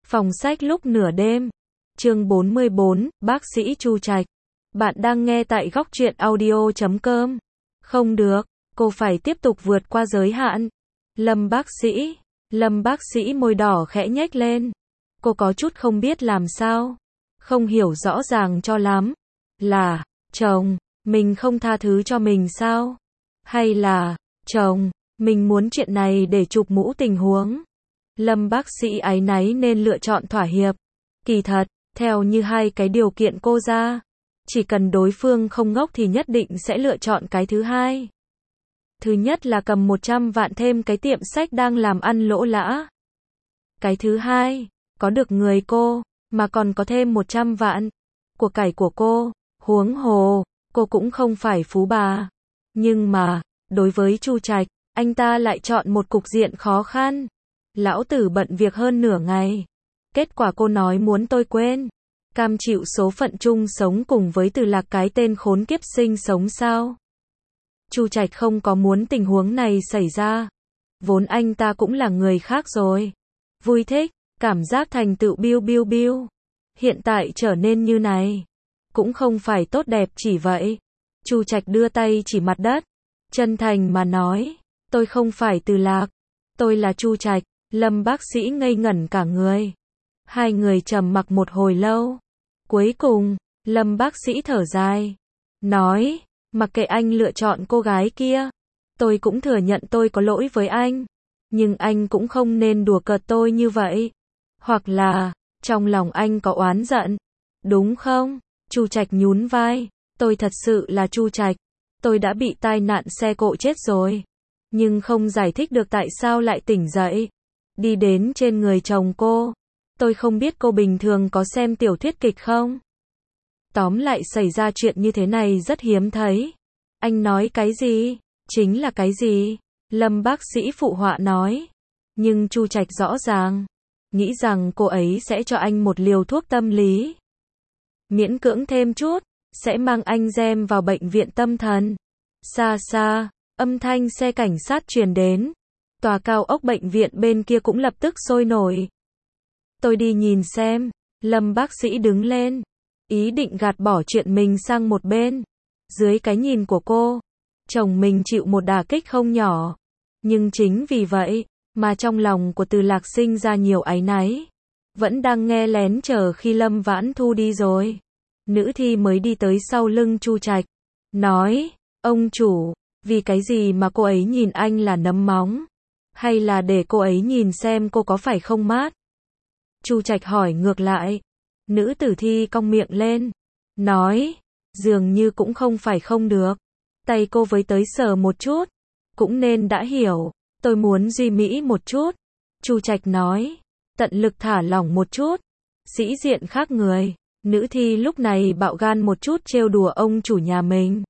Phòng sách lúc nửa đêm. Chương 44, bác sĩ Chu Trạch. Bạn đang nghe tại góc truyện audio.com. Không được, cô phải tiếp tục vượt qua giới hạn. Lâm bác sĩ môi đỏ khẽ nhếch lên. Cô có chút không biết làm sao. Không hiểu rõ ràng cho lắm. Là, chồng, mình không tha thứ cho mình sao? Hay là, chồng, mình muốn chuyện này để chụp mũ tình huống? Lâm bác sĩ áy náy nên lựa chọn thỏa hiệp. Kỳ thật, theo như hai cái điều kiện cô ra, chỉ cần đối phương không ngốc thì nhất định sẽ lựa chọn cái thứ hai. Thứ nhất là cầm 100 vạn thêm cái tiệm sách đang làm ăn lỗ lã. Cái thứ hai, có được người cô, mà còn có thêm 100 vạn. Của cải của cô, huống hồ, cô cũng không phải phú bà. Nhưng mà, đối với Chu Trạch, anh ta lại chọn một cục diện khó khăn. Lão tử bận việc hơn nửa ngày. Kết quả cô nói muốn tôi quên. Cam chịu số phận chung sống cùng với Từ Lạc cái tên khốn kiếp sinh sống sao? Chu Trạch không có muốn tình huống này xảy ra. Vốn anh ta cũng là người khác rồi. Vui thích, cảm giác thành tựu biu. Hiện tại trở nên như này. Cũng không phải tốt đẹp chỉ vậy. Chu Trạch đưa tay chỉ mặt đất. Chân thành mà nói. Tôi không phải Từ Lạc. Tôi là Chu Trạch. Lâm bác sĩ ngây ngẩn cả người. Hai người trầm mặc một hồi lâu. Cuối cùng, Lâm bác sĩ thở dài. Nói, mặc kệ anh lựa chọn cô gái kia. Tôi cũng thừa nhận tôi có lỗi với anh. Nhưng anh cũng không nên đùa cợt tôi như vậy. Hoặc là, trong lòng anh có oán giận. Đúng không? Chu Trạch nhún vai. Tôi thật sự là Chu Trạch. Tôi đã bị tai nạn xe cộ chết rồi. Nhưng không giải thích được tại sao lại tỉnh dậy. Đi đến trên người chồng cô. Tôi không biết cô bình thường có xem tiểu thuyết kịch không? Tóm lại xảy ra chuyện như thế này rất hiếm thấy. Anh nói cái gì? Chính là cái gì? Lâm bác sĩ phụ họa nói. Nhưng Chu Trạch rõ ràng. Nghĩ rằng cô ấy sẽ cho anh một liều thuốc tâm lý. Miễn cưỡng thêm chút. Sẽ mang anh Gem vào bệnh viện tâm thần. Xa xa, âm thanh xe cảnh sát truyền đến. Tòa cao ốc bệnh viện bên kia cũng lập tức sôi nổi. Tôi đi nhìn xem. Lâm bác sĩ đứng lên. Ý định gạt bỏ chuyện mình sang một bên. Dưới cái nhìn của cô, chồng mình chịu một đả kích không nhỏ. Nhưng chính vì vậy, mà trong lòng của Từ Lạc sinh ra nhiều áy náy. Vẫn đang nghe lén chờ khi Lâm Vãn Thu đi rồi. Nữ thi mới đi tới sau lưng Chu Trạch. Nói, ông chủ, vì cái gì mà cô ấy nhìn anh là nấm móng? Hay là để cô ấy nhìn xem cô có phải không mát? Chu Trạch hỏi ngược lại. Nữ tử thi cong miệng lên. Nói, dường như cũng không phải không được. Tay cô với tới sờ một chút. Cũng nên đã hiểu. Tôi muốn duy mỹ một chút. Chu Trạch nói. Tận lực thả lỏng một chút. Sĩ diện khác người. Nữ thi lúc này bạo gan một chút trêu đùa ông chủ nhà mình.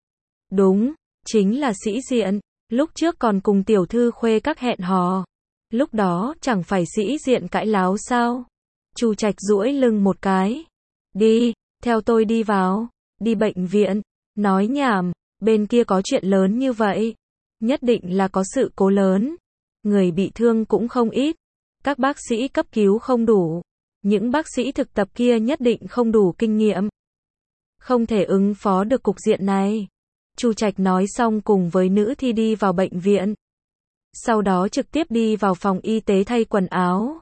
Đúng, chính là sĩ diện. Lúc trước còn cùng tiểu thư khuê các hẹn hò. Lúc đó chẳng phải sĩ diện cãi láo sao? Chu Trạch duỗi lưng một cái. Đi, theo tôi đi vào. Đi bệnh viện. Nói nhảm, bên kia có chuyện lớn như vậy. Nhất định là có sự cố lớn. Người bị thương cũng không ít. Các bác sĩ cấp cứu không đủ. Những bác sĩ thực tập kia nhất định không đủ kinh nghiệm. Không thể ứng phó được cục diện này. Chu Trạch nói xong cùng với nữ thi đi vào bệnh viện. Sau đó trực tiếp đi vào phòng y tế thay quần áo.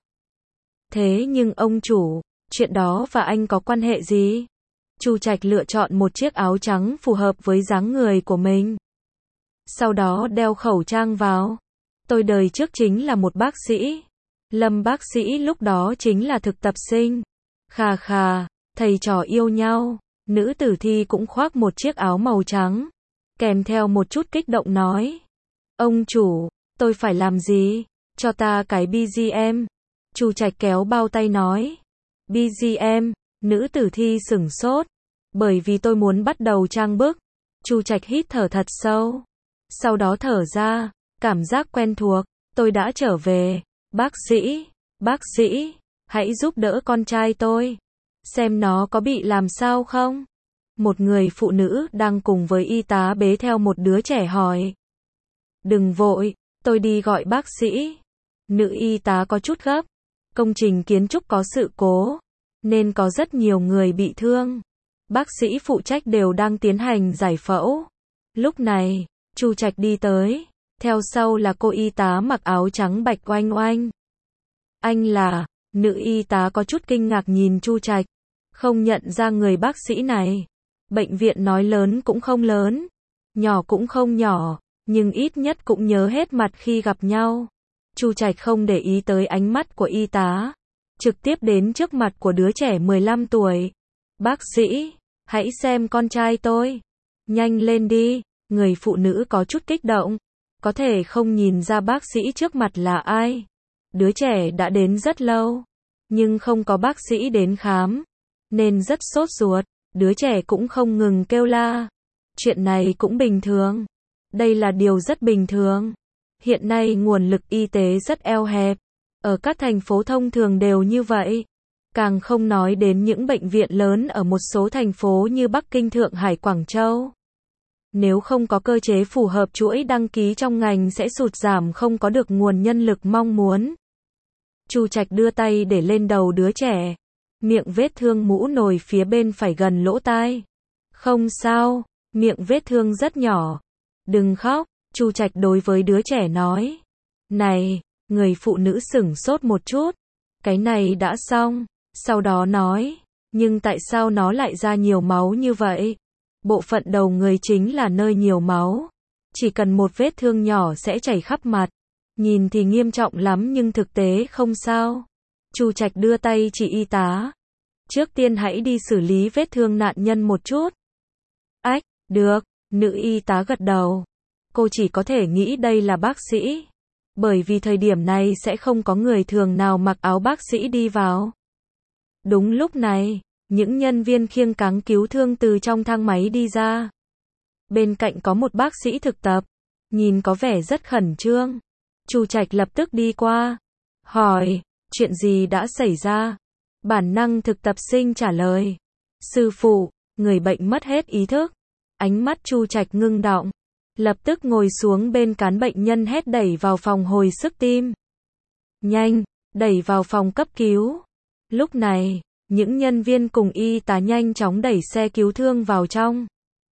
Thế nhưng ông chủ, chuyện đó và anh có quan hệ gì? Chu Trạch lựa chọn một chiếc áo trắng phù hợp với dáng người của mình. Sau đó đeo khẩu trang vào. Tôi đời trước chính là một bác sĩ. Lâm bác sĩ lúc đó chính là thực tập sinh. Khà khà, thầy trò yêu nhau. Nữ tử thi cũng khoác một chiếc áo màu trắng. Kèm theo một chút kích động nói. Ông chủ, tôi phải làm gì? Cho ta cái BGM. Chu Trạch kéo bao tay nói. BGM, nữ tử thi sửng sốt. Bởi vì tôi muốn bắt đầu trang bức. Chu Trạch hít thở thật sâu. Sau đó thở ra, cảm giác quen thuộc. Tôi đã trở về. Bác sĩ, hãy giúp đỡ con trai tôi. Xem nó có bị làm sao không? Một người phụ nữ đang cùng với y tá bế theo một đứa trẻ hỏi. Đừng vội, tôi đi gọi bác sĩ. Nữ y tá có chút gấp. Công trình kiến trúc có sự cố, nên có rất nhiều người bị thương. Bác sĩ phụ trách đều đang tiến hành giải phẫu. Lúc này, Chu Trạch đi tới, theo sau là cô y tá mặc áo trắng bạch oanh oanh. Anh là, nữ y tá có chút kinh ngạc nhìn Chu Trạch, không nhận ra người bác sĩ này. Bệnh viện nói lớn cũng không lớn, nhỏ cũng không nhỏ, nhưng ít nhất cũng nhớ hết mặt khi gặp nhau. Chu Trạch không để ý tới ánh mắt của y tá, trực tiếp đến trước mặt của đứa trẻ 15 tuổi. Bác sĩ, hãy xem con trai tôi. Nhanh lên đi, người phụ nữ có chút kích động, có thể không nhìn ra bác sĩ trước mặt là ai. Đứa trẻ đã đến rất lâu, nhưng không có bác sĩ đến khám, nên rất sốt ruột. Đứa trẻ cũng không ngừng kêu la. Chuyện này cũng bình thường. Đây là điều rất bình thường. Hiện nay nguồn lực y tế rất eo hẹp. Ở các thành phố thông thường đều như vậy. Càng không nói đến những bệnh viện lớn ở một số thành phố như Bắc Kinh, Thượng Hải, Quảng Châu. Nếu không có cơ chế phù hợp, chuỗi đăng ký trong ngành sẽ sụt giảm, không có được nguồn nhân lực mong muốn. Chu Trạch đưa tay để lên đầu đứa trẻ. Miệng vết thương mũ nồi phía bên phải gần lỗ tai. Không sao, miệng vết thương rất nhỏ. Đừng khóc, Chu Trạch đối với đứa trẻ nói. Này, người phụ nữ sửng sốt một chút. Cái này đã xong. Sau đó nói, nhưng tại sao nó lại ra nhiều máu như vậy? Bộ phận đầu người chính là nơi nhiều máu. Chỉ cần một vết thương nhỏ sẽ chảy khắp mặt. Nhìn thì nghiêm trọng lắm nhưng thực tế không sao. Chu Trạch đưa tay chỉ y tá. Trước tiên hãy đi xử lý vết thương nạn nhân một chút. Ách, được, nữ y tá gật đầu. Cô chỉ có thể nghĩ đây là bác sĩ. Bởi vì thời điểm này sẽ không có người thường nào mặc áo bác sĩ đi vào. Đúng lúc này, những nhân viên khiêng cáng cứu thương từ trong thang máy đi ra. Bên cạnh có một bác sĩ thực tập, nhìn có vẻ rất khẩn trương. Chu Trạch lập tức đi qua, hỏi, chuyện gì đã xảy ra? Bản năng thực tập sinh trả lời, sư phụ, người bệnh mất hết ý thức. Ánh mắt Chu Trạch ngưng đọng, lập tức ngồi xuống bên cán bệnh nhân, hét đẩy vào phòng hồi sức tim. Nhanh, đẩy vào phòng cấp cứu. Lúc này, những nhân viên cùng y tá nhanh chóng đẩy xe cứu thương vào trong.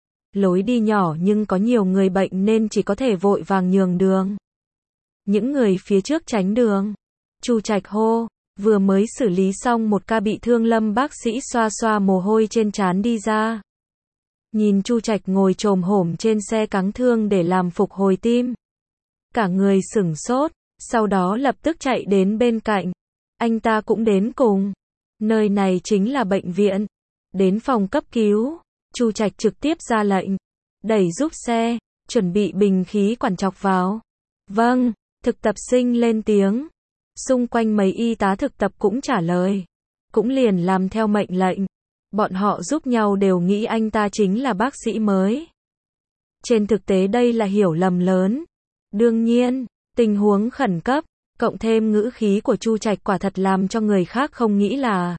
Lối đi nhỏ nhưng có nhiều người bệnh nên chỉ có thể vội vàng nhường đường. Những người phía trước tránh đường. Chu Trạch hô, vừa mới xử lý xong một ca bị thương, Lâm bác sĩ xoa xoa mồ hôi trên trán đi ra. Nhìn Chu Trạch ngồi chồm hổm trên xe cáng thương để làm phục hồi tim. Cả người sửng sốt, sau đó lập tức chạy đến bên cạnh. Anh ta cũng đến cùng. Nơi này chính là bệnh viện. Đến phòng cấp cứu, Chu Trạch trực tiếp ra lệnh. Đẩy giúp xe, chuẩn bị bình khí quản chọc vào. Vâng, thực tập sinh lên tiếng. Xung quanh mấy y tá thực tập cũng trả lời. Cũng liền làm theo mệnh lệnh. Bọn họ giúp nhau đều nghĩ anh ta chính là bác sĩ mới. Trên thực tế đây là hiểu lầm lớn. Đương nhiên, tình huống khẩn cấp, cộng thêm ngữ khí của Chu Trạch quả thật làm cho người khác không nghĩ là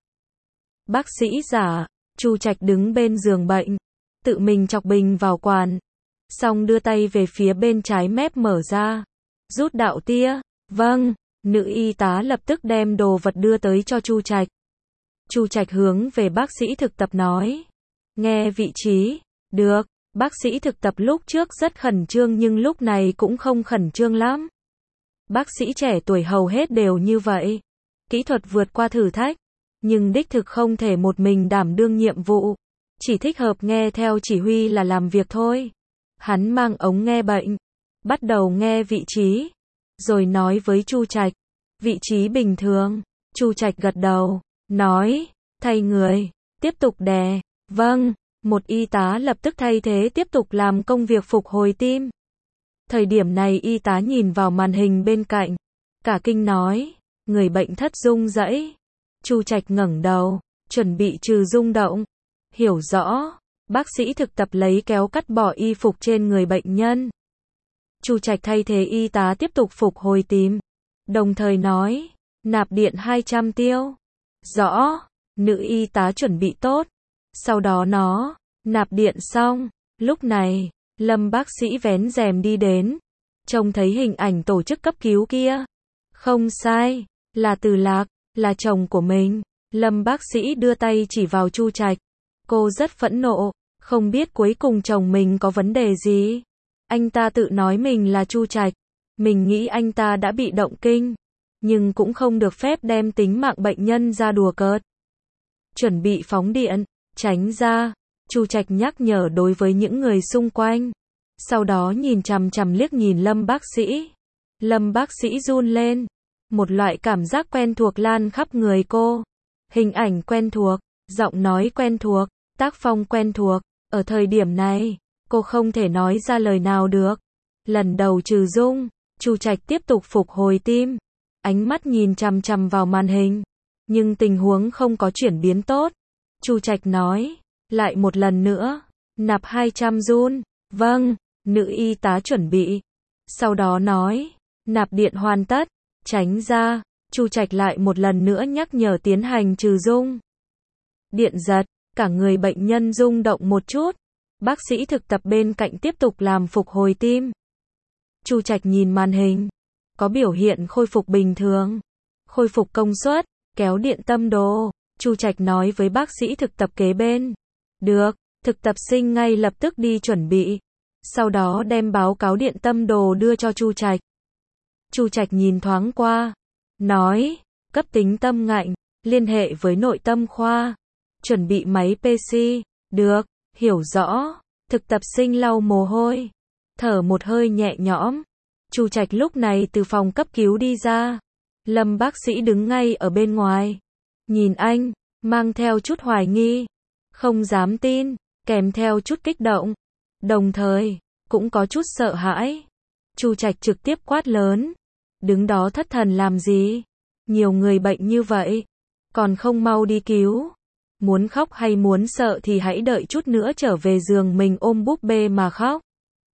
bác sĩ giả. Chu Trạch đứng bên giường bệnh, tự mình chọc bình vào quản, xong đưa tay về phía bên trái mép mở ra, rút đạo tia. Vâng, nữ y tá lập tức đem đồ vật đưa tới cho Chu Trạch. Chu Trạch hướng về bác sĩ thực tập nói, nghe vị trí. Được. Bác sĩ thực tập lúc trước rất khẩn trương nhưng lúc này cũng không khẩn trương lắm. Bác sĩ trẻ tuổi hầu hết đều như vậy. Kỹ thuật vượt qua thử thách, nhưng đích thực không thể một mình đảm đương nhiệm vụ. Chỉ thích hợp nghe theo chỉ huy là làm việc thôi. Hắn mang ống nghe bệnh, bắt đầu nghe vị trí, rồi nói với Chu Trạch, vị trí bình thường. Chu Trạch gật đầu, nói, thay người, tiếp tục đè. Vâng. Một y tá lập tức thay thế tiếp tục làm công việc phục hồi tim. Thời điểm này y tá nhìn vào màn hình bên cạnh, cả kinh nói, người bệnh thất rung rẩy. Chu Trạch ngẩng đầu, chuẩn bị trừ rung động. Hiểu rõ, bác sĩ thực tập lấy kéo cắt bỏ y phục trên người bệnh nhân. Chu Trạch thay thế y tá tiếp tục phục hồi tim, đồng thời nói, nạp điện 200 tiêu. Rõ, nữ y tá chuẩn bị tốt. Sau đó nó, nạp điện xong, lúc này, Lâm bác sĩ vén rèm đi đến, trông thấy hình ảnh tổ chức cấp cứu kia. Không sai, là Từ Lạc. là chồng của mình. Lâm bác sĩ đưa tay chỉ vào Chu Trạch. Cô rất phẫn nộ, không biết cuối cùng chồng mình có vấn đề gì. Anh ta tự nói mình là Chu Trạch. Mình nghĩ anh ta đã bị động kinh, nhưng cũng không được phép đem tính mạng bệnh nhân ra đùa cợt. Chuẩn bị phóng điện, tránh ra, Chu Trạch nhắc nhở đối với những người xung quanh. Sau đó nhìn chằm chằm liếc nhìn Lâm bác sĩ. Lâm bác sĩ run lên. Một loại cảm giác quen thuộc lan khắp người cô. Hình ảnh quen thuộc, giọng nói quen thuộc, tác phong quen thuộc. Ở thời điểm này, cô không thể nói ra lời nào được. Lần đầu trừ Dung, Chu Trạch tiếp tục phục hồi tim. Ánh mắt nhìn chằm chằm vào màn hình. Nhưng tình huống không có chuyển biến tốt. Chu Trạch nói, lại một lần nữa, nạp 200 giun. Vâng, nữ y tá chuẩn bị. Sau đó nói, nạp điện hoàn tất, tránh ra. Chu Trạch lại một lần nữa nhắc nhở tiến hành trừ Dung. Điện giật, cả người bệnh nhân rung động một chút. Bác sĩ thực tập bên cạnh tiếp tục làm phục hồi tim. Chu Trạch nhìn màn hình, có biểu hiện khôi phục bình thường, khôi phục công suất, kéo điện tâm đồ. Chu Trạch nói với bác sĩ thực tập kế bên. Được, thực tập sinh ngay lập tức đi chuẩn bị. Sau đó đem báo cáo điện tâm đồ đưa cho Chu Trạch. Chu Trạch nhìn thoáng qua, nói, cấp tính tâm ngạnh, liên hệ với nội tâm khoa, chuẩn bị máy PC. Được, hiểu rõ. Thực tập sinh lau mồ hôi, thở một hơi nhẹ nhõm. Chu Trạch lúc này từ phòng cấp cứu đi ra. Lâm bác sĩ đứng ngay ở bên ngoài, nhìn anh, mang theo chút hoài nghi, không dám tin, kèm theo chút kích động, đồng thời cũng có chút sợ hãi. Chu Trạch trực tiếp quát lớn, đứng đó thất thần làm gì? Nhiều người bệnh như vậy, còn không mau đi cứu. Muốn khóc hay muốn sợ thì hãy đợi chút nữa trở về giường mình ôm búp bê mà khóc.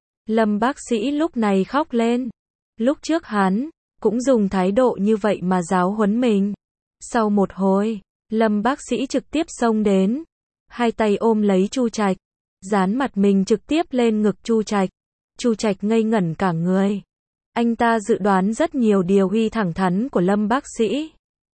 Lâm bác sĩ lúc này khóc lên. Lúc trước hắn cũng dùng thái độ như vậy mà giáo huấn mình. Sau một hồi, Lâm bác sĩ trực tiếp xông đến, hai tay ôm lấy Chu Trạch, dán mặt mình trực tiếp lên ngực Chu Trạch. Chu Trạch ngây ngẩn cả người. Anh ta dự đoán rất nhiều điều uy thẳng thắn của Lâm bác sĩ.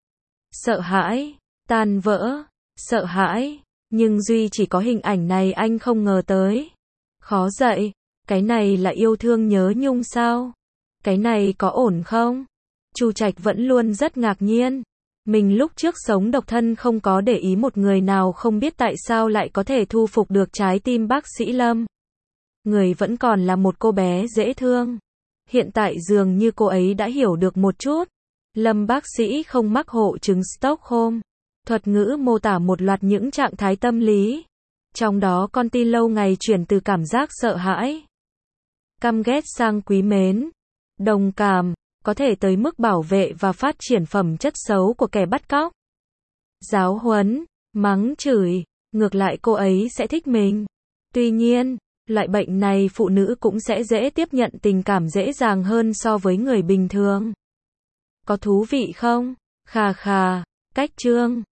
Sợ hãi, tan vỡ, sợ hãi, nhưng duy chỉ có hình ảnh này anh không ngờ tới. Khó dậy, cái này là yêu thương nhớ nhung sao? Cái này có ổn không? Chu Trạch vẫn luôn rất ngạc nhiên. Mình lúc trước sống độc thân không có để ý một người nào, không biết tại sao lại có thể thu phục được trái tim bác sĩ Lâm. Người vẫn còn là một cô bé dễ thương. Hiện tại dường như cô ấy đã hiểu được một chút. Lâm bác sĩ không mắc hội chứng Stockholm. Thuật ngữ mô tả một loạt những trạng thái tâm lý. Trong đó con tin lâu ngày chuyển từ cảm giác sợ hãi, căm ghét sang quý mến, đồng cảm, có thể tới mức bảo vệ và phát triển phẩm chất xấu của kẻ bắt cóc. Giáo huấn, mắng chửi, ngược lại cô ấy sẽ thích mình. Tuy nhiên, loại bệnh này phụ nữ cũng sẽ dễ tiếp nhận tình cảm dễ dàng hơn so với người bình thường. Có thú vị không? Khà khà, cách chương.